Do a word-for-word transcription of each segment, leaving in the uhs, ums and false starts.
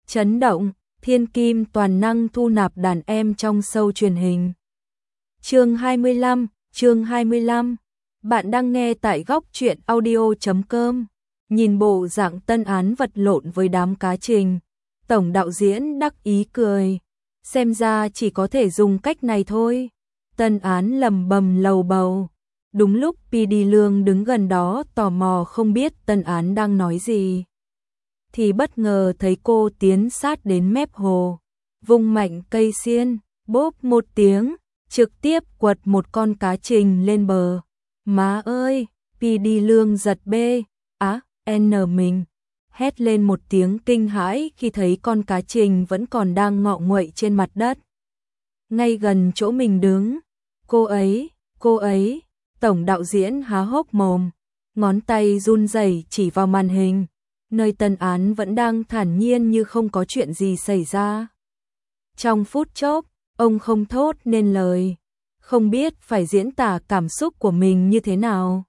Chấn động, thiên kim toàn năng thu nạp đàn em trong show truyền hình. Chương hai mươi lăm, chương hai mươi lăm. Bạn đang nghe tại góc truyện audio chấm com. Nhìn bộ dạng Tân Án vật lộn với đám cá trình, tổng đạo diễn đắc ý cười. Xem ra chỉ có thể dùng cách này thôi. Tân Án lầm bầm lầu bầu. Đúng lúc pê đê Lương đứng gần đó tò mò không biết Tân Án đang nói gì, thì bất ngờ thấy cô tiến sát đến mép hồ, vung mạnh cây xiên, bốp một tiếng, trực tiếp quật một con cá trình lên bờ. Má ơi, pê đê Lương giật bê, á, n mình, hét lên một tiếng kinh hãi khi thấy con cá trình vẫn còn đang ngọ nguậy trên mặt đất. Ngay gần chỗ mình đứng, cô ấy, cô ấy, tổng đạo diễn há hốc mồm, ngón tay run rẩy chỉ vào màn hình, nơi Tân Án vẫn đang thản nhiên như không có chuyện gì xảy ra. Trong phút chốc, ông không thốt nên lời, không biết phải diễn tả cảm xúc của mình như thế nào.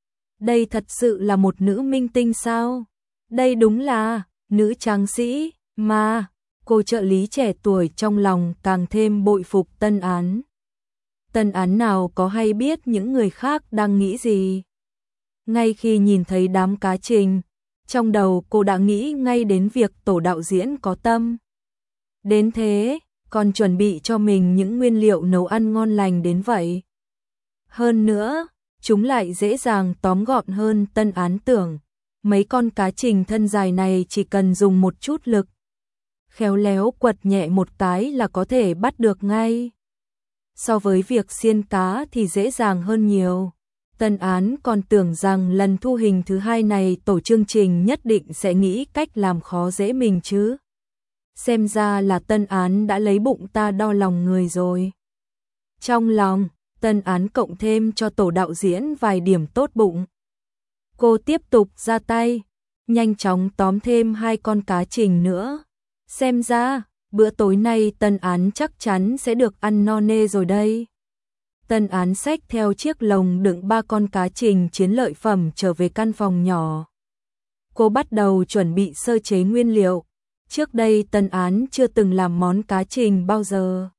Đây thật sự là một nữ minh tinh sao? Đây đúng là nữ tráng sĩ mà. Cô trợ lý trẻ tuổi trong lòng càng thêm bội phục Tân Án. Tân Án nào có hay biết những người khác đang nghĩ gì. Ngay khi nhìn thấy đám cá trình, trong đầu cô đã nghĩ ngay đến việc tổ đạo diễn có tâm đến thế, còn chuẩn bị cho mình những nguyên liệu nấu ăn ngon lành đến vậy. Hơn nữa, chúng lại dễ dàng tóm gọn hơn Tân Án tưởng. Mấy con cá trình thân dài này chỉ cần dùng một chút lực, khéo léo quật nhẹ một cái là có thể bắt được ngay. So với việc xiên cá thì dễ dàng hơn nhiều. Tân Án còn tưởng rằng lần thu hình thứ hai này tổ chương trình nhất định sẽ nghĩ cách làm khó dễ mình chứ. Xem ra là Tân Án đã lấy bụng ta đo lòng người rồi. Trong lòng, Tân Án cộng thêm cho tổ đạo diễn vài điểm tốt bụng. Cô tiếp tục ra tay, nhanh chóng tóm thêm hai con cá trình nữa. Xem ra, bữa tối nay Tân Án chắc chắn sẽ được ăn no nê rồi đây. Tân Án xách theo chiếc lồng đựng ba con cá trình chiến lợi phẩm trở về căn phòng nhỏ. Cô bắt đầu chuẩn bị sơ chế nguyên liệu. Trước đây Tân Án chưa từng làm món cá trình bao giờ.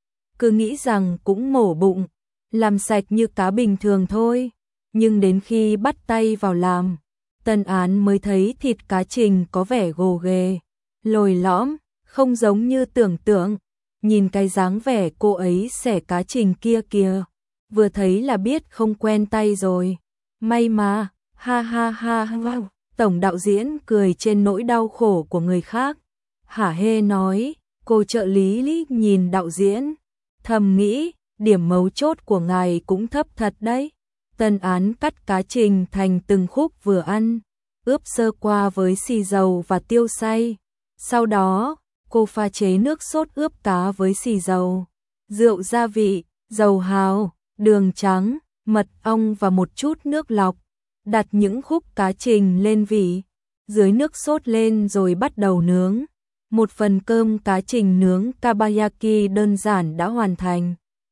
Cứ nghĩ rằng cũng mổ bụng, làm sạch như cá bình thường thôi. Nhưng đến khi bắt tay vào làm, Tân Án mới thấy thịt cá trình có vẻ gồ ghề, lồi lõm, không giống như tưởng tượng. Nhìn cái dáng vẻ cô ấy xẻ cá trình kia kìa, vừa thấy là biết không quen tay rồi. May mà, ha ha ha ha. Tổng đạo diễn cười trên nỗi đau khổ của người khác. Hả hê nói, cô trợ lý nhìn đạo diễn, thầm nghĩ, điểm mấu chốt của ngài cũng thấp thật đấy. Tân Án cắt cá trình thành từng khúc vừa ăn, ướp sơ qua với xì dầu và tiêu xay. Sau đó, cô pha chế nước sốt ướp cá với xì dầu, rượu gia vị, dầu hào, đường trắng, mật ong và một chút nước lọc. Đặt những khúc cá trình lên vỉ, dưới nước sốt lên rồi bắt đầu nướng. Một phần cơm cá trình nướng kabayaki đơn giản đã hoàn thành.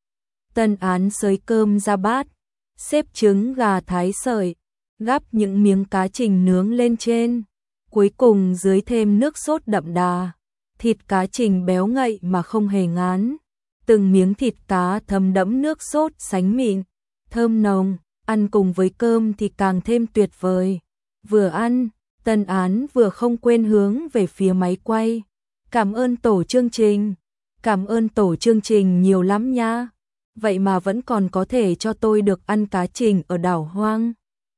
Tân Án xới cơm ra bát, xếp trứng gà thái sợi, gắp những miếng cá trình nướng lên trên. Cuối cùng dưới thêm nước sốt đậm đà. Thịt cá trình béo ngậy mà không hề ngán. Từng miếng thịt cá thấm đẫm nước sốt sánh mịn, thơm nồng, ăn cùng với cơm thì càng thêm tuyệt vời. Vừa ăn, Tân Án vừa không quên hướng về phía máy quay. Cảm ơn tổ chương trình, cảm ơn tổ chương trình nhiều lắm nha. Vậy mà vẫn còn có thể cho tôi được ăn cá trình ở đảo hoang.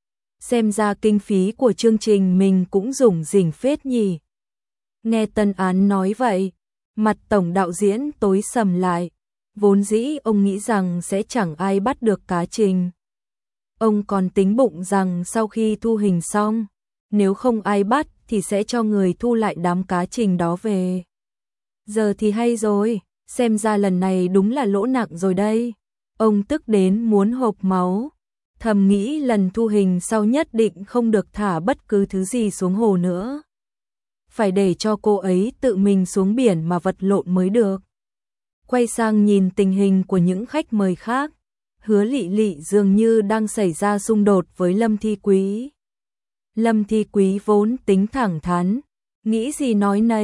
Xem ra kinh phí của chương trình mình cũng rủng rỉnh phết nhỉ. Nghe Tân Án nói vậy, mặt tổng đạo diễn tối sầm lại. Vốn dĩ ông nghĩ rằng sẽ chẳng ai bắt được cá trình. Ông còn tính bụng rằng sau khi thu hình xong, nếu không ai bắt thì sẽ cho người thu lại đám cá trình đó về. Giờ thì hay rồi, xem ra lần này đúng là lỗ nặng rồi đây. Ông tức đến muốn hộc máu, thầm nghĩ lần thu hình sau nhất định không được thả bất cứ thứ gì xuống hồ nữa. Phải để cho cô ấy tự mình xuống biển mà vật lộn mới được. Quay sang nhìn tình hình của những khách mời khác, Hứa Lị Lị dường như đang xảy ra xung đột với Lâm Thi Quý. Lâm Thi Quý vốn tính thẳng thắn, nghĩ gì nói nấy,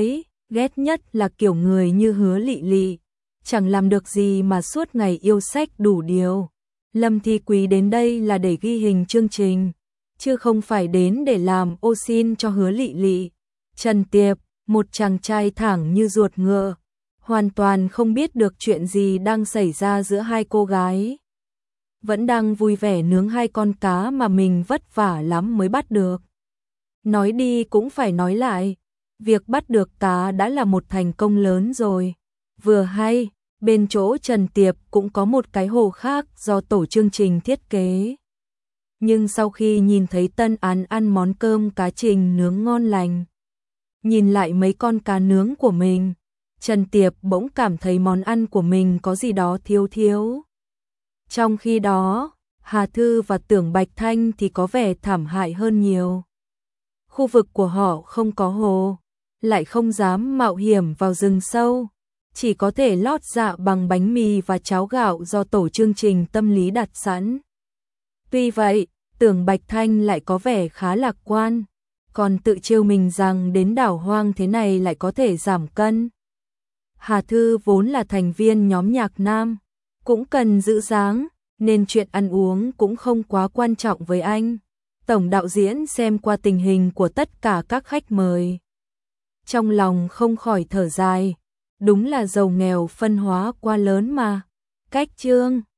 ghét nhất là kiểu người như Hứa Lị Lị, chẳng làm được gì mà suốt ngày yêu sách đủ điều. Lâm Thi Quý đến đây là để ghi hình chương trình, chứ không phải đến để làm ô xin cho Hứa Lị Lị. Trần Tiệp, một chàng trai thẳng như ruột ngựa, hoàn toàn không biết được chuyện gì đang xảy ra giữa hai cô gái. Vẫn đang vui vẻ nướng hai con cá mà mình vất vả lắm mới bắt được. Nói đi cũng phải nói lại, việc bắt được cá đã là một thành công lớn rồi. Vừa hay, bên chỗ Trần Tiệp cũng có một cái hồ khác do tổ chương trình thiết kế. Nhưng sau khi nhìn thấy Tân Án ăn món cơm cá trình nướng ngon lành, nhìn lại mấy con cá nướng của mình, Trần Tiệp bỗng cảm thấy món ăn của mình có gì đó thiếu thiếu. Trong khi đó, Hà Thư và Tưởng Bạch Thanh thì có vẻ thảm hại hơn nhiều. Khu vực của họ không có hồ, lại không dám mạo hiểm vào rừng sâu, chỉ có thể lót dạ bằng bánh mì và cháo gạo do tổ chương trình tâm lý đặt sẵn. Tuy vậy, Tưởng Bạch Thanh lại có vẻ khá lạc quan, còn tự trêu mình rằng đến đảo hoang thế này lại có thể giảm cân. Hà Thư vốn là thành viên nhóm nhạc nam, cũng cần giữ dáng, nên chuyện ăn uống cũng không quá quan trọng với anh. Tổng đạo diễn xem qua tình hình của tất cả các khách mời, trong lòng không khỏi thở dài, đúng là giàu nghèo phân hóa quá lớn mà. Cách chương